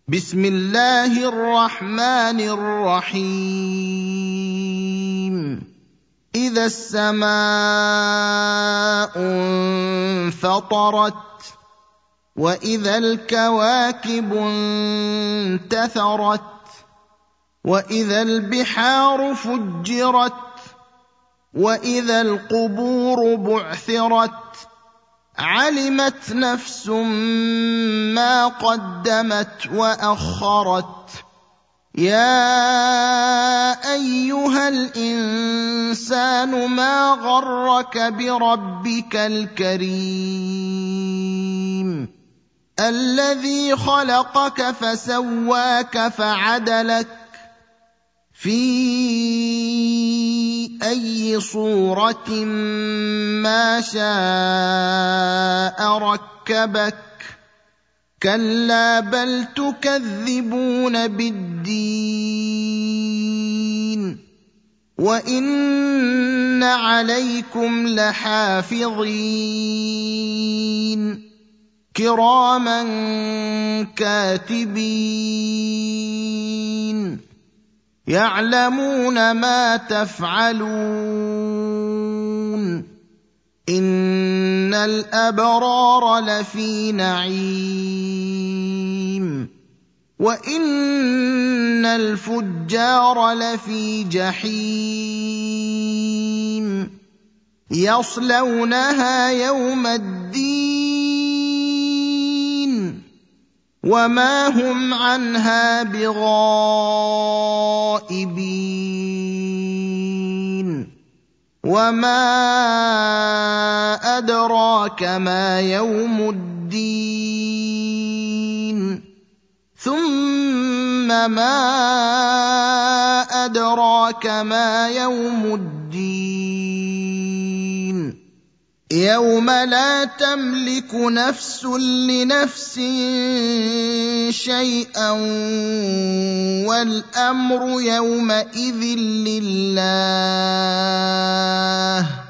بسم الله الرحمن الرحيم إذا السماء انفطرت وإذا الكواكب انتثرت وإذا البحار فجرت وإذا القبور بعثرت علمت نفس ما قدمت وأخرت يا أيها الإنسان ما غرك بربك الكريم الذي خلقك فسواك فعدلك في أي صورة ما شاء ركبك كلا بل تكذبون بالدين وإن عليكم لحافظين كراما كاتبين يعلمون ما تفعلون إن الأبرار لفي نعيم وإن الفجار لفي جحيم يصلونها يوم الدين وما هم عنها بغائبين وما أدراك ما يوم الدين ثم ما أدراك ما يوم الدين يوم لا تملك نفس لنفس شيئا والأمر يومئذ لله